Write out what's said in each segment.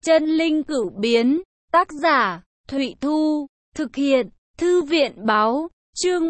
Chân linh cửu biến, tác giả, Thụy Thu, thực hiện, Thư viện báo, chương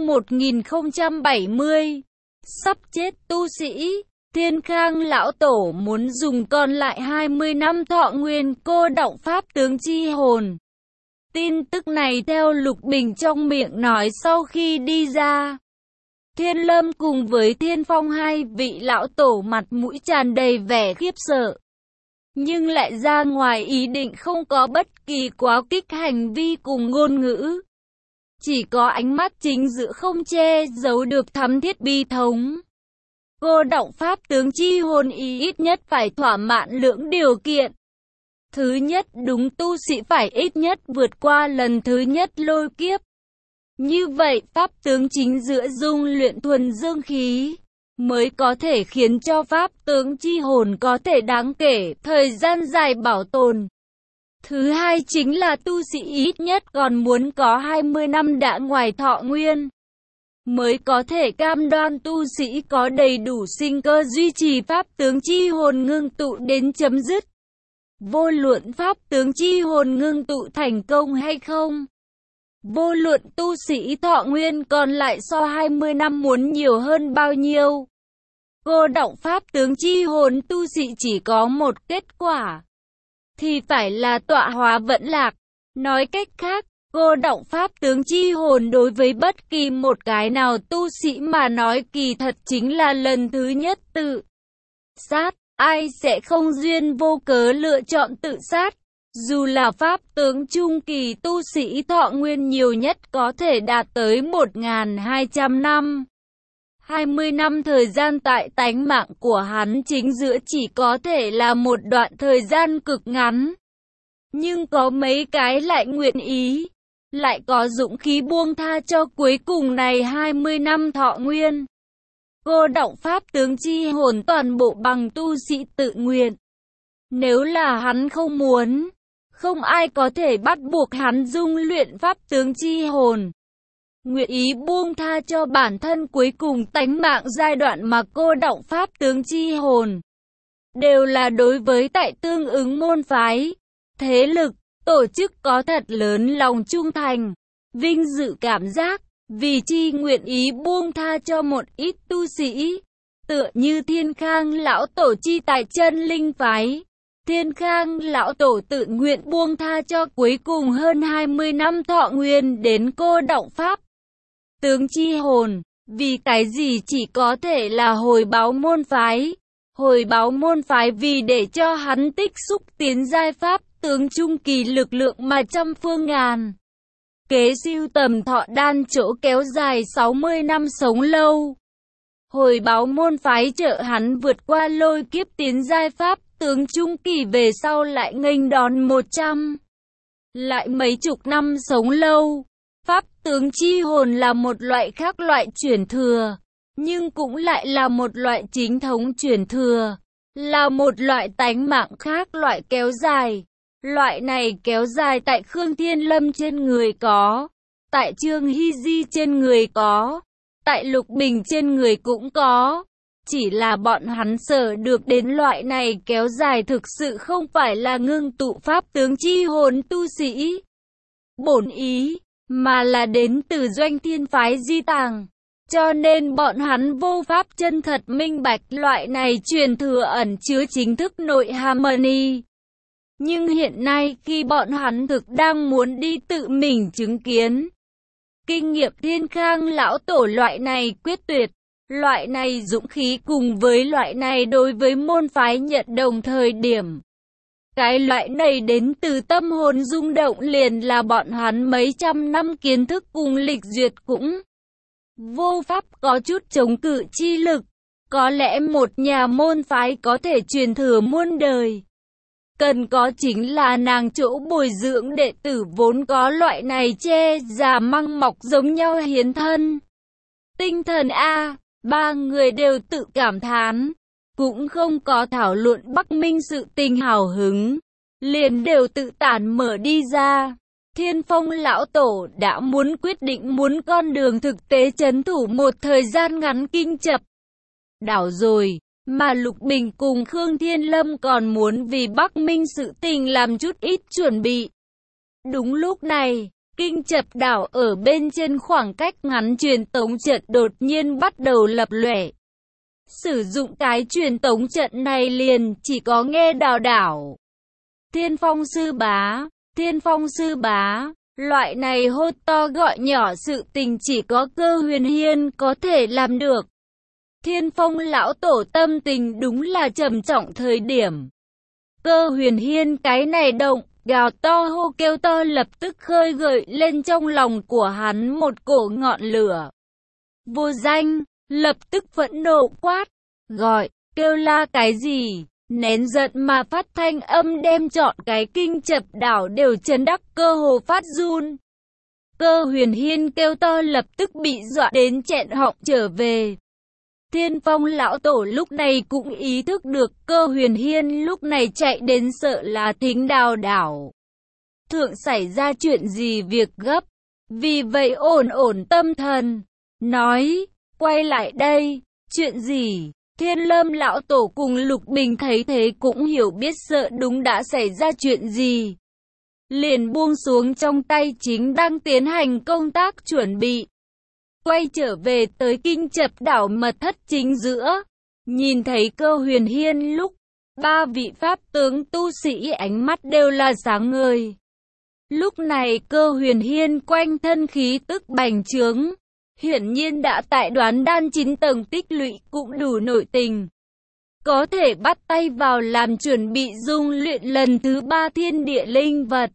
1070. Sắp chết tu sĩ, Thiên Khang lão tổ muốn dùng còn lại 20 năm thọ nguyên cô động pháp tướng chi hồn. Tin tức này theo Lục Bình trong miệng nói sau khi đi ra. Thiên Lâm cùng với Thiên Phong hai vị lão tổ mặt mũi tràn đầy vẻ khiếp sợ. Nhưng lại ra ngoài ý định không có bất kỳ quá kích hành vi cùng ngôn ngữ. Chỉ có ánh mắt chính giữa không che giấu được thắm thiết bi thống. Cô động pháp tướng chi hồn ý ít nhất phải thỏa mãn lưỡng điều kiện. Thứ nhất, đúng tu sĩ phải ít nhất vượt qua lần thứ nhất lôi kiếp. Như vậy, pháp tướng chính giữa dung luyện thuần dương khí mới có thể khiến cho pháp tướng chi hồn có thể đáng kể thời gian dài bảo tồn. Thứ hai chính là tu sĩ ít nhất còn muốn có 20 năm đã ngoài thọ nguyên, mới có thể cam đoan tu sĩ có đầy đủ sinh cơ duy trì pháp tướng chi hồn ngưng tụ đến chấm dứt. Vô luận pháp tướng chi hồn ngưng tụ thành công hay không, vô luận tu sĩ thọ nguyên còn lại so 20 năm muốn nhiều hơn bao nhiêu, cô động pháp tướng chi hồn tu sĩ chỉ có một kết quả, thì phải là tọa hóa vẫn lạc. Nói cách khác, cô động pháp tướng chi hồn đối với bất kỳ một cái nào tu sĩ mà nói kỳ thật chính là lần thứ nhất tự sát. Ai sẽ không duyên vô cớ lựa chọn tự sát? Dù là pháp tướng trung kỳ tu sĩ thọ nguyên nhiều nhất có thể đạt tới 1.200 năm. 20 năm thời gian tại tánh mạng của hắn chính giữa chỉ có thể là một đoạn thời gian cực ngắn. Nhưng có mấy cái lại nguyện ý, lại có dũng khí buông tha cho cuối cùng này 20 năm thọ nguyên. Cô động pháp tướng chi hồn toàn bộ bằng tu sĩ tự nguyện. Nếu là hắn không muốn, không ai có thể bắt buộc hắn dung luyện pháp tướng chi hồn. Nguyện ý buông tha cho bản thân cuối cùng tánh mạng giai đoạn mà cô động pháp tướng chi hồn. Đều là đối với tại tương ứng môn phái, thế lực, tổ chức có thật lớn lòng trung thành, vinh dự cảm giác. Vì chi nguyện ý buông tha cho một ít tu sĩ, tựa như Thiên Khang lão tổ chi tại chân linh phái. Thiên Khang lão tổ tự nguyện buông tha cho cuối cùng hơn 20 năm thọ nguyên đến cô động pháp tướng chi hồn. Vì cái gì chỉ có thể là hồi báo môn phái. Hồi báo môn phái vì để cho hắn tích xúc tiến giai pháp tướng trung kỳ lực lượng mà trăm phương ngàn kế siêu tầm thọ đan chỗ kéo dài 60 năm sống lâu. Hồi báo môn phái trợ hắn vượt qua lôi kiếp tiến giai pháp tướng trung kỳ về sau lại nghênh đón 100. Lại mấy chục năm sống lâu. Pháp tướng chi hồn là một loại khác loại chuyển thừa, nhưng cũng lại là một loại chính thống chuyển thừa, là một loại tánh mạng khác loại kéo dài. Loại này kéo dài tại Khương Thiên Lâm trên người có, tại Trương Hy Di trên người có, tại Lục Bình trên người cũng có. Chỉ là bọn hắn sở được đến loại này kéo dài thực sự không phải là ngưng tụ pháp tướng chi hồn tu sĩ bổn ý, mà là đến từ Doanh Thiên phái di tàng. Cho nên bọn hắn vô pháp chân thật minh bạch loại này truyền thừa ẩn chứa chính thức nội harmony. Nhưng hiện nay khi bọn hắn thực đang muốn đi tự mình chứng kiến kinh nghiệm Thiên Khang lão tổ loại này quyết tuyệt, loại này dũng khí cùng với loại này đối với môn phái nhận đồng thời điểm. Cái loại này đến từ tâm hồn rung động liền là bọn hắn mấy trăm năm kiến thức cùng lịch duyệt cũng vô pháp có chút chống cự chi lực. Có lẽ một nhà môn phái có thể truyền thừa muôn đời, cần có chính là nàng chỗ bồi dưỡng đệ tử vốn có loại này che già măng mọc giống nhau hiến thân. Tinh thần A, ba người đều tự cảm thán, cũng không có thảo luận Bắc Minh sự tình hào hứng, liền đều tự tản mở đi ra. Thiên Phong lão tổ đã muốn quyết định muốn con đường thực tế trấn thủ một thời gian ngắn kinh chập đảo rồi. Mà Lục Bình cùng Khương Thiên Lâm còn muốn vì Bắc Minh sự tình làm chút ít chuẩn bị. Đúng lúc này, Kinh Chập Đảo ở bên trên khoảng cách ngắn truyền tống trận đột nhiên bắt đầu lập lòe. Sử dụng cái truyền tống trận này liền chỉ có nghe đào đảo. Thiên Phong sư bá, Thiên Phong sư bá, loại này hô to gọi nhỏ sự tình chỉ có Cơ Huyền Hiên có thể làm được. Thiên Phong lão tổ tâm tình đúng là trầm trọng thời điểm. Cơ Huyền Hiên cái này động, gào to hô kêu to lập tức khơi gợi lên trong lòng của hắn một cổ ngọn lửa. Vô danh, lập tức phẫn nộ quát, gọi, kêu la cái gì, nén giận mà phát thanh âm đem trọn cái Kinh Chập Đảo đều chấn đắc cơ hồ phát run. Cơ Huyền Hiên kêu to lập tức bị dọa đến nghẹn họng trở về. Thiên Phong lão tổ lúc này cũng ý thức được Cơ Huyền Hiên lúc này chạy đến sợ là Thính Đào Đảo thượng xảy ra chuyện gì việc gấp. Vì vậy ổn tâm thần, nói, quay lại đây, chuyện gì? Thiên Lâm lão tổ cùng Lục Bình thấy thế cũng hiểu biết sợ đúng đã xảy ra chuyện gì. Liền buông xuống trong tay chính đang tiến hành công tác chuẩn bị. Quay trở về tới Kinh Chập Đảo mật thất chính giữa. Nhìn thấy Cơ Huyền Hiên lúc, ba vị pháp tướng tu sĩ ánh mắt đều là sáng ngời. Lúc này Cơ Huyền Hiên quanh thân khí tức bành trướng. Hiển nhiên đã tại Đoán Đan 9 tầng tích lũy cũng đủ nội tình. Có thể bắt tay vào làm chuẩn bị dung luyện lần thứ 3 thiên địa linh vật.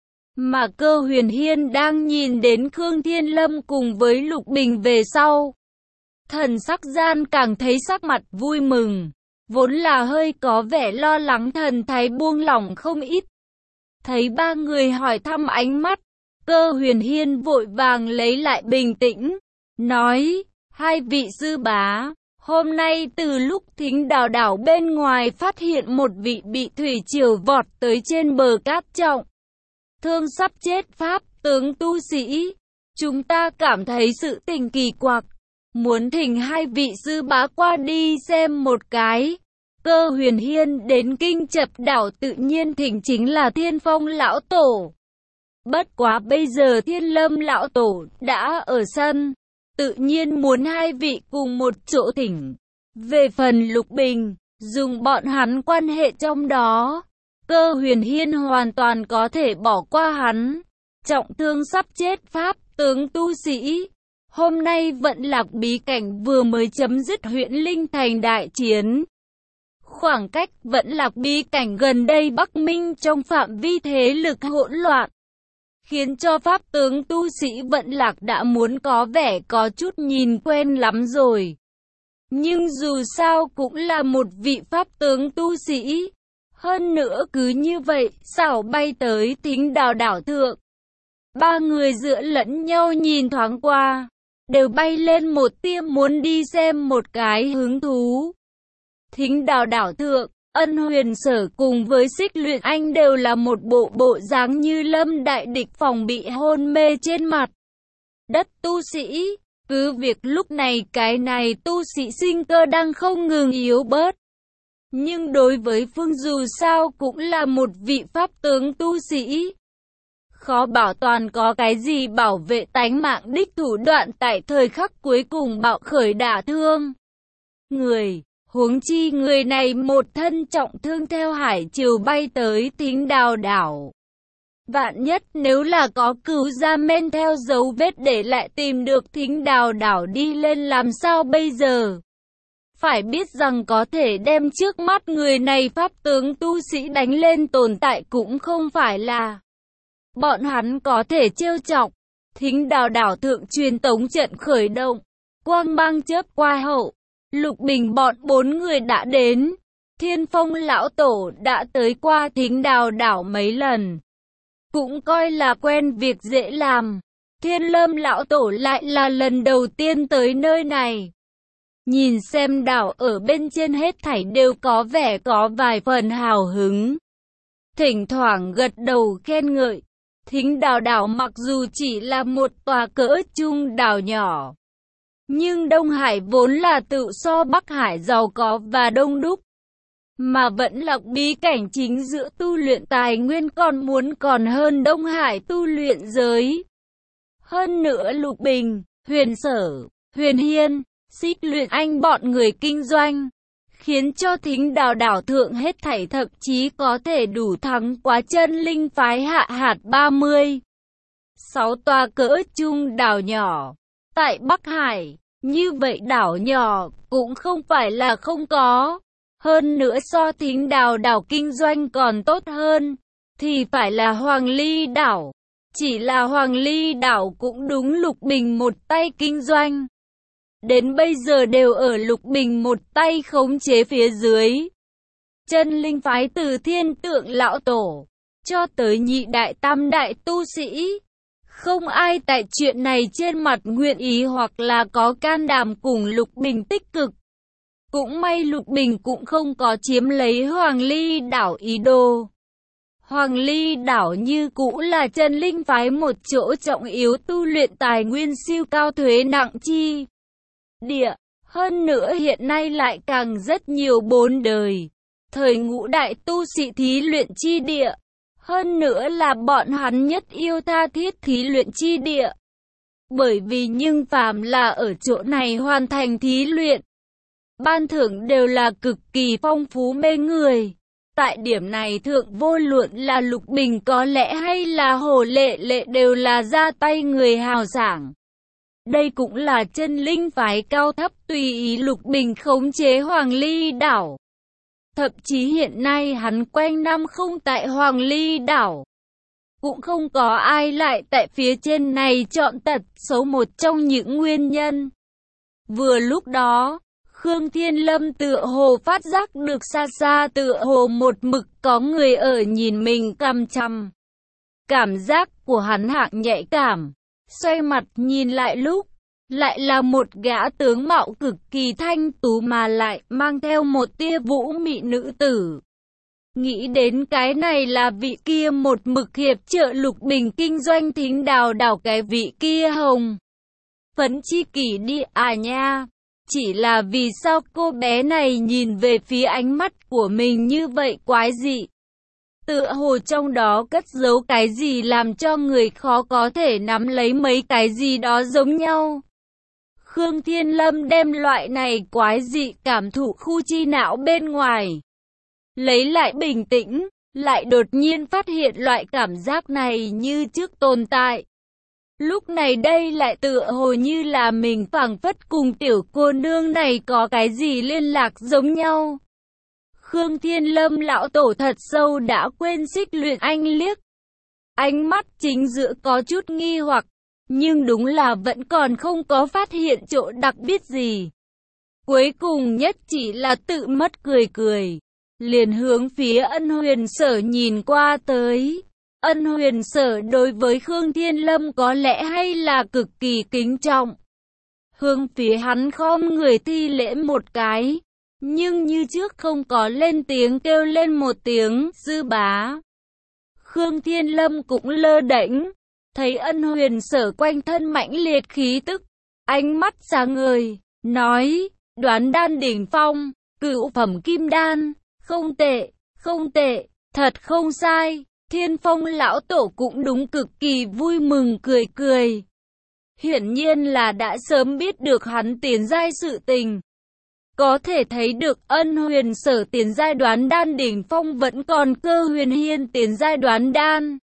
Mà Cơ Huyền Hiên đang nhìn đến Khương Thiên Lâm cùng với Lục Bình về sau. Thần sắc gian càng thấy sắc mặt vui mừng. Vốn là hơi có vẻ lo lắng thần thái buông lỏng không ít. Thấy ba người hỏi thăm ánh mắt, Cơ Huyền Hiên vội vàng lấy lại bình tĩnh. Nói, hai vị sư bá, hôm nay từ lúc Thính Đào Đảo bên ngoài phát hiện một vị bị thủy triều vọt tới trên bờ cát trọng thương sắp chết pháp tướng tu sĩ. Chúng ta cảm thấy sự tình kỳ quặc, muốn thỉnh hai vị sư bá qua đi xem một cái. Cơ Huyền Hiên đến Kinh Chập Đảo tự nhiên thỉnh chính là Thiên Phong lão tổ. Bất quá bây giờ Thiên Lâm lão tổ đã ở sân, tự nhiên muốn hai vị cùng một chỗ thỉnh. Về phần Lục Bình, dùng bọn hắn quan hệ trong đó, Cơ Huyền Hiên hoàn toàn có thể bỏ qua hắn. Trọng thương sắp chết pháp tướng tu sĩ. Hôm nay Vận Lạc bí cảnh vừa mới chấm dứt huyện Linh Thành đại chiến. Khoảng cách Vận Lạc bí cảnh gần đây Bắc Minh trong phạm vi thế lực hỗn loạn, khiến cho pháp tướng tu sĩ Vận Lạc đã muốn có vẻ có chút nhìn quen lắm rồi. Nhưng dù sao cũng là một vị pháp tướng tu sĩ. Hơn nữa cứ như vậy, xảo bay tới Thính Đào Đảo thượng. Ba người dựa lẫn nhau nhìn thoáng qua, đều bay lên một tia muốn đi xem một cái hứng thú. Thính Đào Đảo thượng, Ân Huyền Sở cùng với Xích Luyện Anh đều là một bộ dáng như lâm đại địch phòng bị hôn mê trên mặt đất tu sĩ. Cứ việc lúc này cái này tu sĩ sinh cơ đang không ngừng yếu bớt. Nhưng đối với Phương dù sao cũng là một vị pháp tướng tu sĩ. Khó bảo toàn có cái gì bảo vệ tánh mạng đích thủ đoạn tại thời khắc cuối cùng bạo khởi đả thương người. Huống chi người này một thân trọng thương theo hải triều bay tới Thính Đào Đảo. Vạn nhất nếu là có cửu gia men theo dấu vết để lại tìm được Thính Đào Đảo đi lên làm sao bây giờ? Phải biết rằng có thể đem trước mắt người này pháp tướng tu sĩ đánh lên tồn tại cũng không phải là bọn hắn có thể trêu chọc. Thính Đào Đảo thượng truyền tống trận khởi động, quang mang chớp qua hậu, Lục Bình bọn 4 người đã đến. Thiên Phong lão tổ đã tới qua Thính Đào Đảo mấy lần, cũng coi là quen việc dễ làm. Thiên Lâm lão tổ lại là lần đầu tiên tới nơi này. Nhìn xem đảo ở bên trên hết thảy đều có vẻ có vài phần hào hứng. Thỉnh thoảng gật đầu khen ngợi. Thính Đào Đảo mặc dù chỉ là một tòa cỡ trung đảo nhỏ, Nhưng Đông Hải vốn là tự so Bắc Hải giàu có và đông đúc, mà vẫn là bí cảnh chính giữa tu luyện tài nguyên còn hơn Đông Hải tu luyện giới. Hơn nữa Lục Bình, Huyền Sở, Huyền Hiên, Xích Luyện Anh bọn người kinh doanh, khiến cho Thính Đào đảo thượng hết thảy thậm chí có thể đủ thắng quá chân linh phái Hạ Hạt 30. 6 tòa cỡ trung đảo nhỏ tại Bắc Hải, như vậy đảo nhỏ cũng không phải là không có. Hơn nữa so Thính Đào đảo kinh doanh còn tốt hơn, thì phải là Hoàng Ly đảo. Chỉ là Hoàng Ly đảo cũng đúng Lục Bình một tay kinh doanh. Đến bây giờ đều ở Lục Bình một tay khống chế phía dưới. Chân linh phái từ Thiên Tượng Lão Tổ cho tới nhị đại tam đại tu sĩ, không ai tại chuyện này trên mặt nguyện ý hoặc là có can đảm cùng Lục Bình tích cực. Cũng may Lục Bình cũng không có chiếm lấy Hoàng Ly đảo ý đồ. Hoàng Ly đảo như cũ là chân linh phái một chỗ trọng yếu tu luyện tài nguyên siêu cao thuế nặng chi địa. Hơn nữa hiện nay lại càng rất nhiều 4 đời, thời ngũ đại tu sĩ thí luyện chi địa. Hơn nữa là bọn hắn nhất yêu tha thiết thí luyện chi địa. Bởi vì nhưng phàm là ở chỗ này hoàn thành thí luyện, ban thưởng đều là cực kỳ phong phú mê người. Tại điểm này thượng vô luận là Lục Bình có lẽ hay là Hồ Lệ Lệ đều là ra tay người hào sảng. Đây cũng là chân linh phái cao thấp tùy ý Lục Bình khống chế Hoàng Ly đảo. Thậm chí hiện nay hắn quanh năm không tại Hoàng Ly đảo. Cũng không có ai lại tại phía trên này chọn tật xấu một trong những nguyên nhân. Vừa lúc đó, Khương Thiên Lâm tựa hồ phát giác được xa xa tựa hồ một mực có người ở nhìn mình cằm chằm. Cảm giác của hắn hạng nhạy cảm, xoay mặt nhìn lại lúc, lại là một gã tướng mạo cực kỳ thanh tú mà lại mang theo một tia vũ mị nữ tử. Nghĩ đến cái này là vị kia một mực hiệp trợ Lục Bình kinh doanh Thính Đào đảo cái vị kia hồng phấn chi kỷ đi à nha. Chỉ là vì sao cô bé này nhìn về phía ánh mắt của mình như vậy quái dị. Tựa hồ trong đó cất giấu cái gì làm cho người khó có thể nắm lấy mấy cái gì đó giống nhau. Khương Thiên Lâm đem loại này quái dị cảm thụ khu chi não bên ngoài. Lấy lại bình tĩnh, lại đột nhiên phát hiện loại cảm giác này như trước tồn tại. Lúc này đây lại tựa hồ như là mình phảng phất cùng tiểu cô nương này có cái gì liên lạc giống nhau. Khương Thiên Lâm lão tổ thật sâu đã quên Xích Luyện Anh liếc. Ánh mắt chính giữa có chút nghi hoặc, nhưng đúng là vẫn còn không có phát hiện chỗ đặc biệt gì. Cuối cùng nhất chỉ là tự mất cười cười, liền hướng phía Ân Huyền Sở nhìn qua tới. Ân Huyền Sở đối với Khương Thiên Lâm có lẽ hay là cực kỳ kính trọng. Hướng phía hắn khom người thi lễ một cái, nhưng như trước không có lên tiếng kêu lên một tiếng sư bá. Khương Thiên Lâm cũng lơ đễnh, thấy Ân Huyền Sở quanh thân mãnh liệt khí tức, ánh mắt sáng ngời, nói, đoán đan đỉnh phong, cửu phẩm kim đan, không tệ, không tệ, thật không sai. Thiên Phong lão tổ cũng đúng cực kỳ vui mừng cười cười. Hiển nhiên là đã sớm biết được hắn tiến giai sự tình. Có thể thấy được Ân Huyền Sở tiến giai đoán đan đỉnh phong vẫn còn Cơ Huyền Hiên tiến giai đoán đan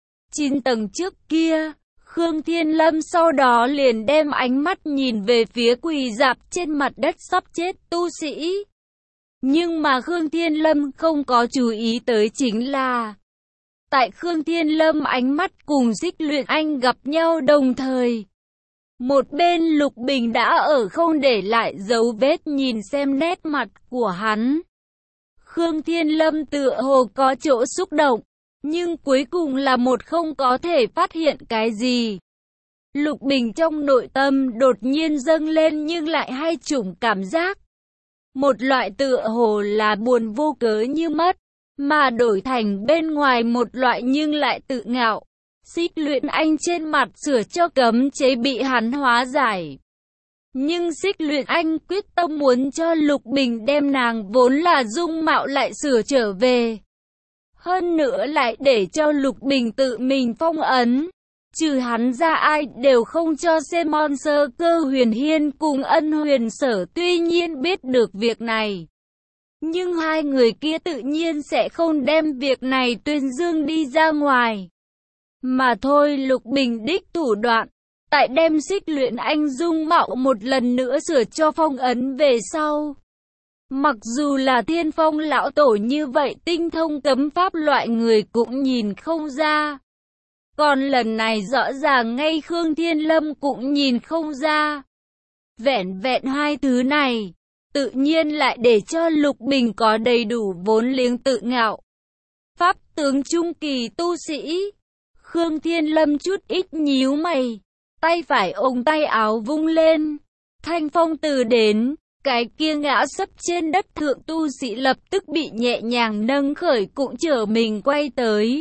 9 tầng trước kia. Khương Thiên Lâm sau đó liền đem ánh mắt nhìn về phía quỳ rạp trên mặt đất sắp chết tu sĩ. Nhưng mà Khương Thiên Lâm không có chú ý tới chính là tại Khương Thiên Lâm ánh mắt cùng Xích Luyện Anh gặp nhau đồng thời. Một bên Lục Bình đã ở không để lại dấu vết nhìn xem nét mặt của hắn. Khương Thiên Lâm tựa hồ có chỗ xúc động, nhưng cuối cùng là một không có thể phát hiện cái gì. Lục Bình trong nội tâm đột nhiên dâng lên nhưng lại hai chủng cảm giác. Một loại tựa hồ là buồn vô cớ như mất, mà đổi thành bên ngoài một loại nhưng lại tự ngạo. Xích Luyện Anh trên mặt sửa cho cấm chế bị hắn hóa giải. Nhưng Xích Luyện Anh quyết tâm muốn cho Lục Bình đem nàng vốn là dung mạo lại sửa trở về. Hơn nữa lại để cho Lục Bình tự mình phong ấn. Trừ hắn ra ai đều không cho xem. Sơ Cơ Huyền Hiên cùng Ân Huyền Sở tuy nhiên biết được việc này. Nhưng hai người kia tự nhiên sẽ không đem việc này tuyên dương đi ra ngoài. Mà thôi, Lục Bình đích thủ đoạn, tại đem Xích Luyện Anh dung mạo một lần nữa sửa cho phong ấn về sau. Mặc dù là Thiên Phong lão tổ như vậy tinh thông cấm pháp loại người cũng nhìn không ra. Còn lần này rõ ràng ngay Khương Thiên Lâm cũng nhìn không ra. Vẹn vẹn hai thứ này, tự nhiên lại để cho Lục Bình có đầy đủ vốn liếng tự ngạo. Pháp tướng trung kỳ tu sĩ. Khương Thiên Lâm chút ít nhíu mày, tay phải ôm tay áo vung lên. Thanh phong từ đến, cái kia ngã sấp trên đất thượng tu sĩ lập tức bị nhẹ nhàng nâng khởi cũng trở mình quay tới.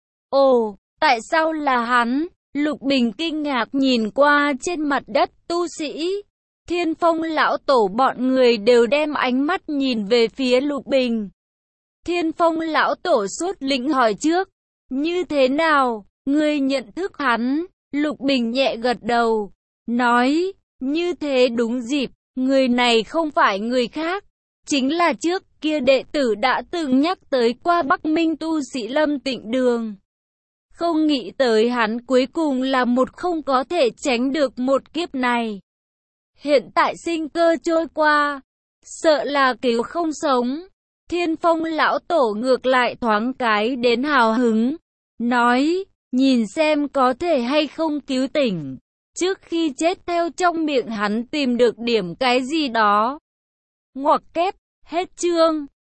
Ồ, tại sao là hắn? Lục Bình kinh ngạc nhìn qua trên mặt đất tu sĩ. Thiên Phong lão tổ bọn người đều đem ánh mắt nhìn về phía Lục Bình. Thiên Phong lão tổ sốt lĩnh hỏi trước, như thế nào, ngươi nhận thức hắn? Lục Bình nhẹ gật đầu, nói, như thế đúng dịp, người này không phải người khác, chính là trước kia đệ tử đã từng nhắc tới qua Bắc Minh tu sĩ Lâm Tịnh Đường. Không nghĩ tới hắn cuối cùng là một không có thể tránh được một kiếp này. Hiện tại sinh cơ trôi qua, sợ là cứu không sống. Thiên Phong lão tổ ngược lại thoáng cái đến hào hứng, nói, nhìn xem có thể hay không cứu tỉnh. Trước khi chết theo trong miệng hắn tìm được điểm cái gì đó. Ngoặc kép, hết chương.